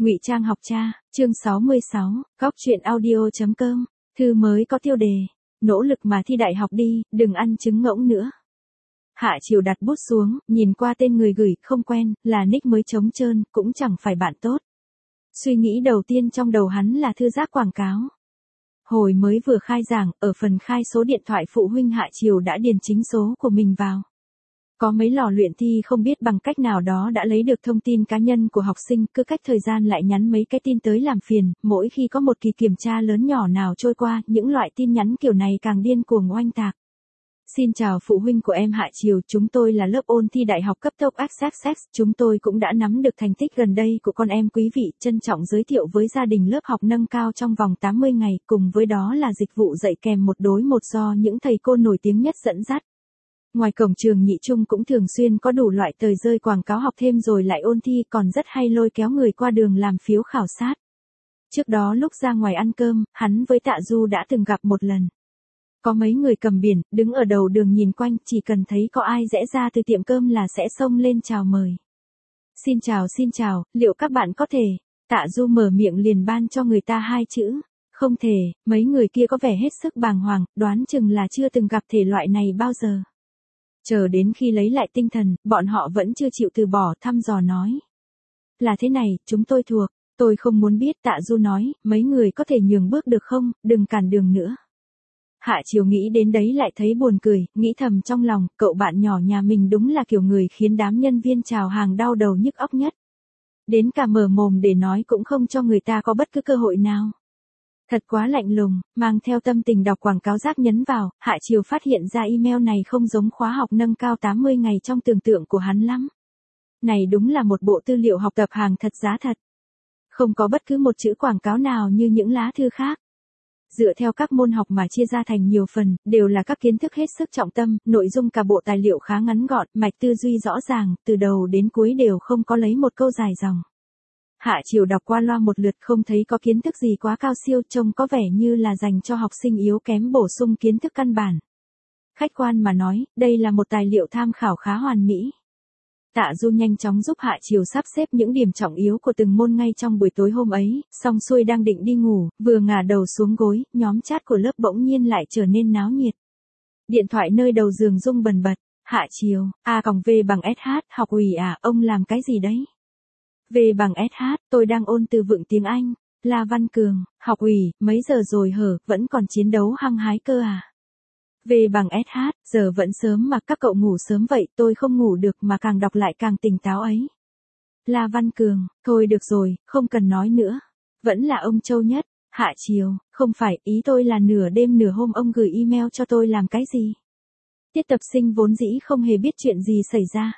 Ngụy Trang học cha, chương 66, góc truyện audio.com, thư mới có tiêu đề, nỗ lực mà thi đại học đi, đừng ăn trứng ngỗng nữa. Hạ Chiều đặt bút xuống, nhìn qua tên người gửi, không quen, là nick mới trống trơn, cũng chẳng phải bạn tốt. Suy nghĩ đầu tiên trong đầu hắn là thư giác quảng cáo. Hồi mới vừa khai giảng, ở phần khai số điện thoại phụ huynh Hạ Chiều đã điền chính số của mình vào. Có mấy lò luyện thi không biết bằng cách nào đó đã lấy được thông tin cá nhân của học sinh, cứ cách thời gian lại nhắn mấy cái tin tới làm phiền, mỗi khi có một kỳ kiểm tra lớn nhỏ nào trôi qua, những loại tin nhắn kiểu này càng điên cuồng oanh tạc. Xin chào phụ huynh của em Hạ Chiều, chúng tôi là lớp ôn thi đại học cấp tốc XXX, chúng tôi cũng đã nắm được thành tích gần đây của con em quý vị, trân trọng giới thiệu với gia đình lớp học nâng cao trong vòng 80 ngày, cùng với đó là dịch vụ dạy kèm một đối một do những thầy cô nổi tiếng nhất dẫn dắt. Ngoài cổng trường nhị trung cũng thường xuyên có đủ loại tờ rơi quảng cáo học thêm rồi lại ôn thi, còn rất hay lôi kéo người qua đường làm phiếu khảo sát. Trước đó lúc ra ngoài ăn cơm, hắn với Tạ Du đã từng gặp một lần. Có mấy người cầm biển, đứng ở đầu đường nhìn quanh, chỉ cần thấy có ai rẽ ra từ tiệm cơm là sẽ xông lên chào mời. Xin chào, liệu các bạn có thể? Tạ Du mở miệng liền ban cho người ta hai chữ. Không thể, mấy người kia có vẻ hết sức bàng hoàng, đoán chừng là chưa từng gặp thể loại này bao giờ. Chờ đến khi lấy lại tinh thần, bọn họ vẫn chưa chịu từ bỏ, thăm dò nói. Là thế này, chúng tôi thuộc, tôi không muốn biết. Tạ Du nói, mấy người có thể nhường bước được không, đừng cản đường nữa. Hạ Chiều nghĩ đến đấy lại thấy buồn cười, nghĩ thầm trong lòng, cậu bạn nhỏ nhà mình đúng là kiểu người khiến đám nhân viên chào hàng đau đầu nhức óc nhất. Đến cả mở mồm để nói cũng không cho người ta có bất cứ cơ hội nào. Thật quá lạnh lùng, mang theo tâm tình đọc quảng cáo rác nhấn vào, Hạ Chiều phát hiện ra email này không giống khóa học nâng cao 80 ngày trong tưởng tượng của hắn lắm. Này đúng là một bộ tư liệu học tập hàng thật giá thật. Không có bất cứ một chữ quảng cáo nào như những lá thư khác. Dựa theo các môn học mà chia ra thành nhiều phần, đều là các kiến thức hết sức trọng tâm, nội dung cả bộ tài liệu khá ngắn gọn, mạch tư duy rõ ràng, từ đầu đến cuối đều không có lấy một câu dài dòng. Hạ Chiều đọc qua loa một lượt không thấy có kiến thức gì quá cao siêu, trông có vẻ như là dành cho học sinh yếu kém bổ sung kiến thức căn bản. Khách quan mà nói, đây là một tài liệu tham khảo khá hoàn mỹ. Tạ Du nhanh chóng giúp Hạ Chiều sắp xếp những điểm trọng yếu của từng môn ngay trong buổi tối hôm ấy, xong xuôi đang định đi ngủ, vừa ngả đầu xuống gối, nhóm chat của lớp bỗng nhiên lại trở nên náo nhiệt. Điện thoại nơi đầu giường rung bần bật, Hạ Chiều, V bằng SH, học ủy à, ông làm cái gì đấy? V bằng SH, tôi đang ôn từ vựng tiếng Anh. La Văn Cường, học ủy, mấy giờ rồi hở, vẫn còn chiến đấu hăng hái cơ à? V bằng SH, giờ vẫn sớm mà các cậu ngủ sớm vậy, tôi không ngủ được mà càng đọc lại càng tỉnh táo ấy. La Văn Cường, thôi được rồi, không cần nói nữa. Vẫn là ông Châu nhất. Hạ Chiều, không phải, ý tôi là nửa đêm nửa hôm ông gửi email cho tôi làm cái gì? Tiết tập sinh vốn dĩ không hề biết chuyện gì xảy ra.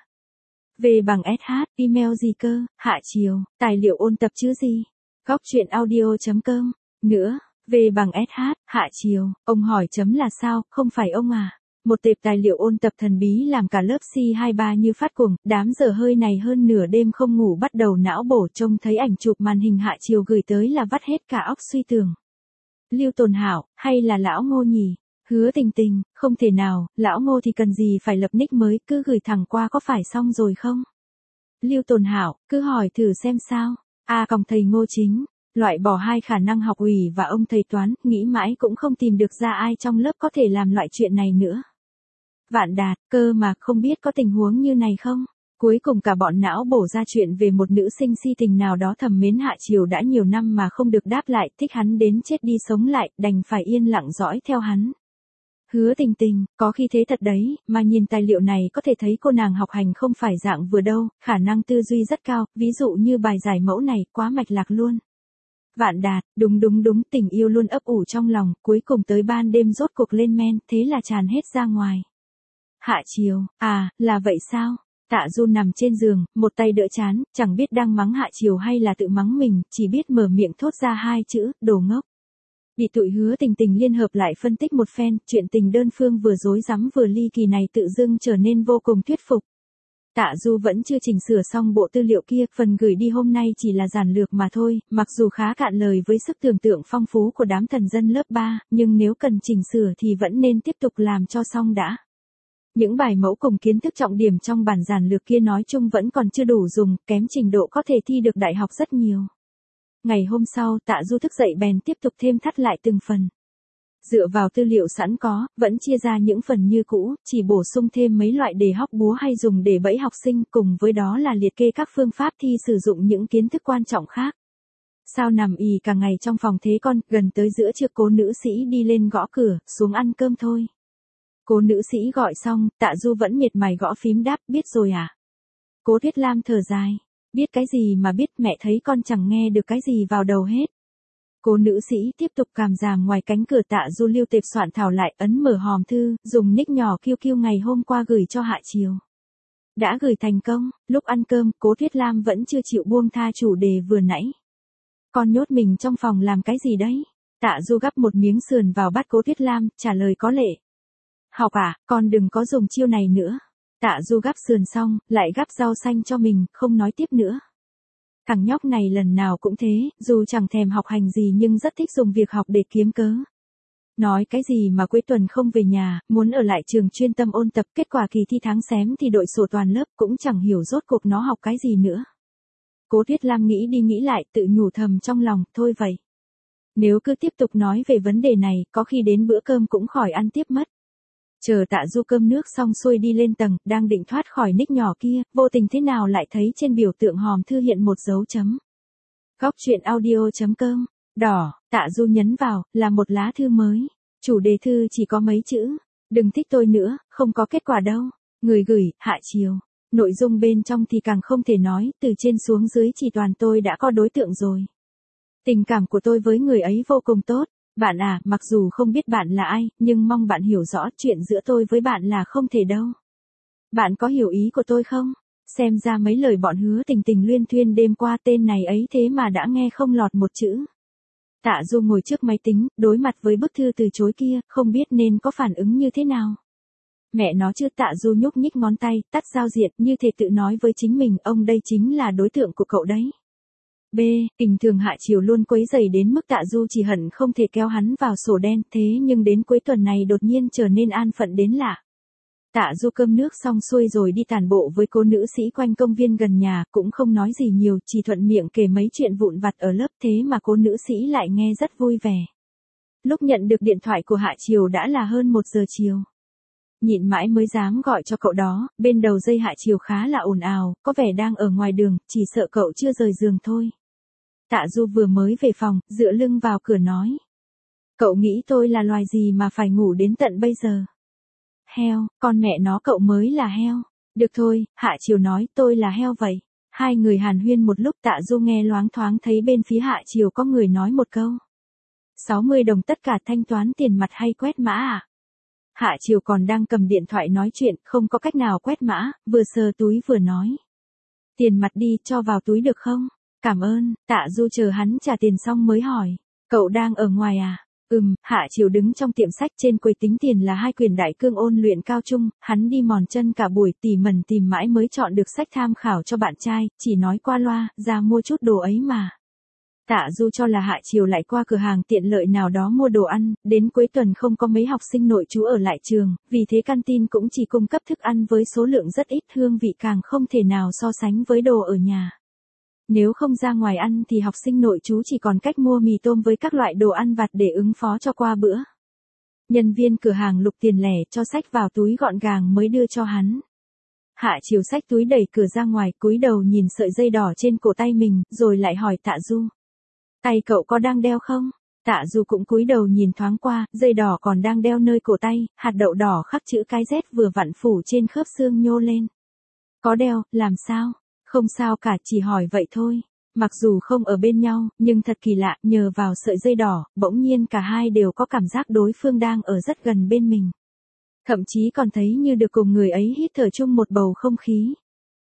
V bằng SH, email gì cơ? Hạ Chiều, tài liệu ôn tập chứ gì? Góc truyện audio.com, nữa. V bằng SH, Hạ Chiều, ông hỏi chấm là sao, không phải ông à? Một tệp tài liệu ôn tập thần bí làm cả lớp C23 như phát cuồng, đám giờ hơi này hơn nửa đêm không ngủ bắt đầu não bổ, trông thấy ảnh chụp màn hình Hạ Chiều gửi tới là vắt hết cả óc suy tưởng. Lưu Tồn Hảo, hay là lão Ngô nhỉ? Hứa Tình Tình, không thể nào, lão Ngô thì cần gì phải lập nick mới, cứ gửi thẳng qua có phải xong rồi không? Lưu Tồn Hảo, cứ hỏi thử xem sao. Thầy Ngô Chính. Loại bỏ hai khả năng học ủy và ông thầy toán, nghĩ mãi cũng không tìm được ra ai trong lớp có thể làm loại chuyện này nữa. Vạn Đạt, cơ mà không biết có tình huống như này không? Cuối cùng cả bọn não bổ ra chuyện về một nữ sinh si tình nào đó thầm mến Hạ Chiều đã nhiều năm mà không được đáp lại, thích hắn đến chết đi sống lại, đành phải yên lặng dõi theo hắn. Hứa Tình Tình, có khi thế thật đấy, mà nhìn tài liệu này có thể thấy cô nàng học hành không phải dạng vừa đâu, khả năng tư duy rất cao, ví dụ như bài giải mẫu này, quá mạch lạc luôn. Vạn Đạt, đúng, tình yêu luôn ấp ủ trong lòng, cuối cùng tới ban đêm rốt cuộc lên men, thế là tràn hết ra ngoài. Hạ Chiều, là vậy sao? Tạ Du nằm trên giường, một tay đỡ trán, chẳng biết đang mắng Hạ Chiều hay là tự mắng mình, chỉ biết mở miệng thốt ra hai chữ, đồ ngốc. Bị tụi Hứa Tình Tình liên hợp lại phân tích một phen, chuyện tình đơn phương vừa rối rắm vừa ly kỳ này tự dưng trở nên vô cùng thuyết phục. Tạ Du vẫn chưa chỉnh sửa xong bộ tư liệu kia, phần gửi đi hôm nay chỉ là giản lược mà thôi, mặc dù khá cạn lời với sức tưởng tượng phong phú của đám thần dân lớp 3, nhưng nếu cần chỉnh sửa thì vẫn nên tiếp tục làm cho xong đã. Những bài mẫu cùng kiến thức trọng điểm trong bản giản lược kia nói chung vẫn còn chưa đủ dùng, kém trình độ có thể thi được đại học rất nhiều. Ngày hôm sau Tạ Du thức dậy bèn tiếp tục thêm thắt lại từng phần. Dựa vào tư liệu sẵn có, vẫn chia ra những phần như cũ, chỉ bổ sung thêm mấy loại đề hóc búa hay dùng để bẫy học sinh, cùng với đó là liệt kê các phương pháp thi sử dụng những kiến thức quan trọng khác. Sao nằm ì cả ngày trong phòng thế con, gần tới giữa trưa cố nữ sĩ đi lên gõ cửa, xuống ăn cơm thôi. Cố nữ sĩ gọi xong, Tạ Du vẫn miệt mài gõ phím đáp, biết rồi à? Cố Tuyết Lam thở dài, biết cái gì mà biết, mẹ thấy con chẳng nghe được cái gì vào đầu hết. Cố nữ sĩ tiếp tục càm ràm ngoài cánh cửa. Tạ Du liêu tệp soạn thảo lại, ấn mở hòm thư, dùng nick nhỏ QQ ngày hôm qua gửi cho Hạ Chiều. Đã gửi thành công. Lúc ăn cơm, Cố Tuyết Lam vẫn chưa chịu buông tha chủ đề vừa nãy. Con nhốt mình trong phòng làm cái gì đấy? Tạ Du gắp một miếng sườn vào bát Cố Tuyết Lam, trả lời có lệ. Học à, con đừng có dùng chiêu này nữa. Tạ Du gắp sườn xong, lại gắp rau xanh cho mình, không nói tiếp nữa. Thằng nhóc này lần nào cũng thế, dù chẳng thèm học hành gì nhưng rất thích dùng việc học để kiếm cớ. Nói cái gì mà cuối tuần không về nhà, muốn ở lại trường chuyên tâm ôn tập, kết quả kỳ thi tháng xém thì đội sổ toàn lớp, cũng chẳng hiểu rốt cuộc nó học cái gì nữa. Cố Tuyết Lam nghĩ đi nghĩ lại, tự nhủ thầm trong lòng, thôi vậy. Nếu cứ tiếp tục nói về vấn đề này, có khi đến bữa cơm cũng khỏi ăn tiếp mất. Chờ Tạ Du cơm nước xong xuôi đi lên tầng, đang định thoát khỏi nick nhỏ kia, vô tình thế nào lại thấy trên biểu tượng hòm thư hiện một dấu chấm. Góc truyện audio.com, đỏ. Tạ Du nhấn vào, là một lá thư mới. Chủ đề thư chỉ có mấy chữ. Đừng thích tôi nữa, không có kết quả đâu. Người gửi, Hạ Chiều. Nội dung bên trong thì càng không thể nói, từ trên xuống dưới chỉ toàn tôi đã có đối tượng rồi. Tình cảm của tôi với người ấy vô cùng tốt. Bạn à, mặc dù không biết bạn là ai, nhưng mong bạn hiểu rõ chuyện giữa tôi với bạn là không thể đâu. Bạn có hiểu ý của tôi không? Xem ra mấy lời bọn hứa tình tình luyên thuyên đêm qua tên này ấy thế mà đã nghe không lọt một chữ. Tạ Du ngồi trước máy tính, đối mặt với bức thư từ chối kia, không biết nên có phản ứng như thế nào. Mẹ nó chứ. Tạ Du nhúc nhích ngón tay, tắt giao diện, như thể tự nói với chính mình, ông đây chính là đối tượng của cậu đấy. B. Bình thường Hạ Chiều luôn quấy rầy đến mức Tạ Du chỉ hận không thể kéo hắn vào sổ đen, thế nhưng đến cuối tuần này đột nhiên trở nên an phận đến lạ. Tạ Du cơm nước xong xuôi rồi đi tản bộ với cô nữ sĩ quanh công viên gần nhà, cũng không nói gì nhiều, chỉ thuận miệng kể mấy chuyện vụn vặt ở lớp, thế mà cô nữ sĩ lại nghe rất vui vẻ. Lúc nhận được điện thoại của Hạ Chiều đã là hơn 1 giờ chiều. Nhịn mãi mới dám gọi cho cậu đó, bên đầu dây Hạ Chiều khá là ồn ào, có vẻ đang ở ngoài đường, chỉ sợ cậu chưa rời giường thôi. Tạ Du vừa mới về phòng, dựa lưng vào cửa nói. Cậu nghĩ tôi là loài gì mà phải ngủ đến tận bây giờ? Heo, con mẹ nó cậu mới là heo. Được thôi, Hạ Chiều nói, tôi là heo vậy. Hai người hàn huyên một lúc. Tạ Du nghe loáng thoáng thấy bên phía Hạ Chiều có người nói một câu. 60 đồng tất cả, thanh toán tiền mặt hay quét mã à? Hạ Chiều còn đang cầm điện thoại nói chuyện, không có cách nào quét mã, vừa sờ túi vừa nói. Tiền mặt đi, cho vào túi được không? Cảm ơn. Tạ Du chờ hắn trả tiền xong mới hỏi. Cậu đang ở ngoài à? Hạ Chiều đứng trong tiệm sách, trên quầy tính tiền là 2 quyển đại cương ôn luyện cao trung, hắn đi mòn chân cả buổi tỉ mẩn tìm mãi mới chọn được sách tham khảo cho bạn trai, chỉ nói qua loa, ra mua chút đồ ấy mà. Tạ Du cho là Hạ Chiều lại qua cửa hàng tiện lợi nào đó mua đồ ăn, đến cuối tuần không có mấy học sinh nội trú ở lại trường, vì thế canteen cũng chỉ cung cấp thức ăn với số lượng rất ít, hương vị càng không thể nào so sánh với đồ ở nhà. Nếu không ra ngoài ăn thì học sinh nội trú chỉ còn cách mua mì tôm với các loại đồ ăn vặt để ứng phó cho qua bữa. Nhân viên cửa hàng lục tiền lẻ cho sách vào túi gọn gàng mới đưa cho hắn. Hạ Chiều xách túi đẩy cửa ra ngoài, cúi đầu nhìn sợi dây đỏ trên cổ tay mình, rồi lại hỏi Tạ Du. Tay cậu có đang đeo không? Tạ Du cũng cúi đầu nhìn thoáng qua, dây đỏ còn đang đeo nơi cổ tay, hạt đậu đỏ khắc chữ cái Z vừa vặn phủ trên khớp xương nhô lên. Có đeo, làm sao? Không sao cả, chỉ hỏi vậy thôi. Mặc dù không ở bên nhau, nhưng thật kỳ lạ, nhờ vào sợi dây đỏ, bỗng nhiên cả hai đều có cảm giác đối phương đang ở rất gần bên mình. Thậm chí còn thấy như được cùng người ấy hít thở chung một bầu không khí.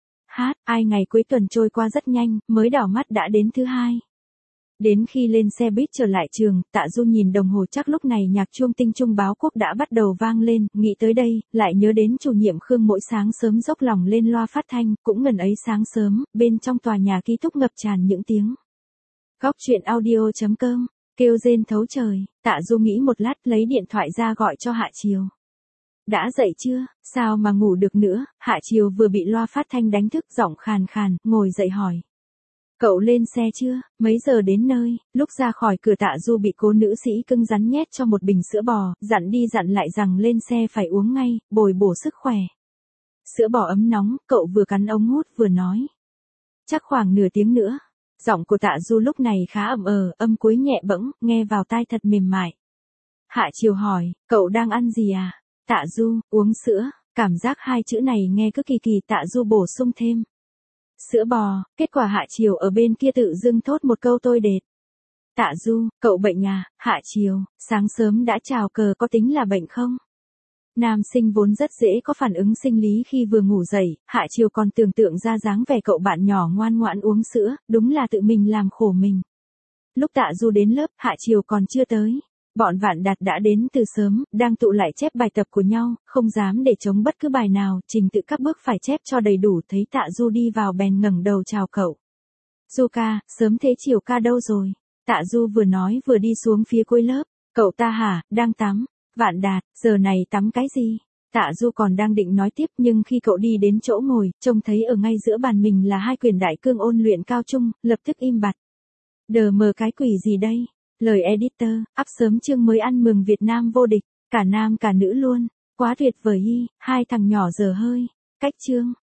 Ai ngày cuối tuần trôi qua rất nhanh, mới đảo mắt đã đến thứ hai. Đến khi lên xe buýt trở lại trường, Tạ Du nhìn đồng hồ, chắc lúc này nhạc chuông tinh trung báo quốc đã bắt đầu vang lên, nghĩ tới đây, lại nhớ đến chủ nhiệm Khương mỗi sáng sớm dốc lòng lên loa phát thanh, cũng ngần ấy sáng sớm, bên trong tòa nhà ký túc ngập tràn những tiếng. Góc truyện audio.com, kêu rên thấu trời. Tạ Du nghĩ một lát, lấy điện thoại ra gọi cho Hạ Chiều. Đã dậy chưa? Sao mà ngủ được nữa? Hạ Chiều vừa bị loa phát thanh đánh thức, giọng khàn khàn, ngồi dậy hỏi. Cậu lên xe chưa? Mấy giờ đến nơi? Lúc ra khỏi cửa Tạ Du bị cô nữ sĩ cưng rắn nhét cho một bình sữa bò, dặn đi dặn lại rằng lên xe phải uống ngay, bồi bổ sức khỏe. Sữa bò ấm nóng, cậu vừa cắn ống hút vừa nói. Chắc khoảng nửa tiếng nữa. Giọng của Tạ Du lúc này khá âm cuối nhẹ bẫng, nghe vào tai thật mềm mại. Hạ Chiều hỏi, cậu đang ăn gì à? Tạ Du, uống sữa. Cảm giác hai chữ này nghe cứ kỳ kỳ, Tạ Du bổ sung thêm. Sữa bò. Kết quả Hạ Chiều ở bên kia tự dưng thốt một câu tôi đệt. Tạ Du, cậu bệnh à? Hạ Chiều, sáng sớm đã chào cờ có tính là bệnh không? Nam sinh vốn rất dễ có phản ứng sinh lý khi vừa ngủ dậy, Hạ Chiều còn tưởng tượng ra dáng vẻ cậu bạn nhỏ ngoan ngoãn uống sữa, đúng là tự mình làm khổ mình. Lúc Tạ Du đến lớp, Hạ Chiều còn chưa tới. Bọn Vạn Đạt đã đến từ sớm, đang tụ lại chép bài tập của nhau, không dám để trống bất cứ bài nào, trình tự các bước phải chép cho đầy đủ. Thấy Tạ Du đi vào bèn ngẩng đầu chào cậu. Du ca, sớm thế Chiều ca đâu rồi? Tạ Du vừa nói vừa đi xuống phía cuối lớp. Cậu ta hả, đang tắm. Vạn Đạt, giờ này tắm cái gì? Tạ Du còn đang định nói tiếp nhưng khi cậu đi đến chỗ ngồi, trông thấy ở ngay giữa bàn mình là hai quyển đại cương ôn luyện cao trung, lập tức im bặt. Đờ mờ cái quỷ gì đây? Lời editor, up sớm chương mới ăn mừng Việt Nam vô địch, cả nam cả nữ luôn, quá tuyệt vời y, hai thằng nhỏ dở hơi, cách chương.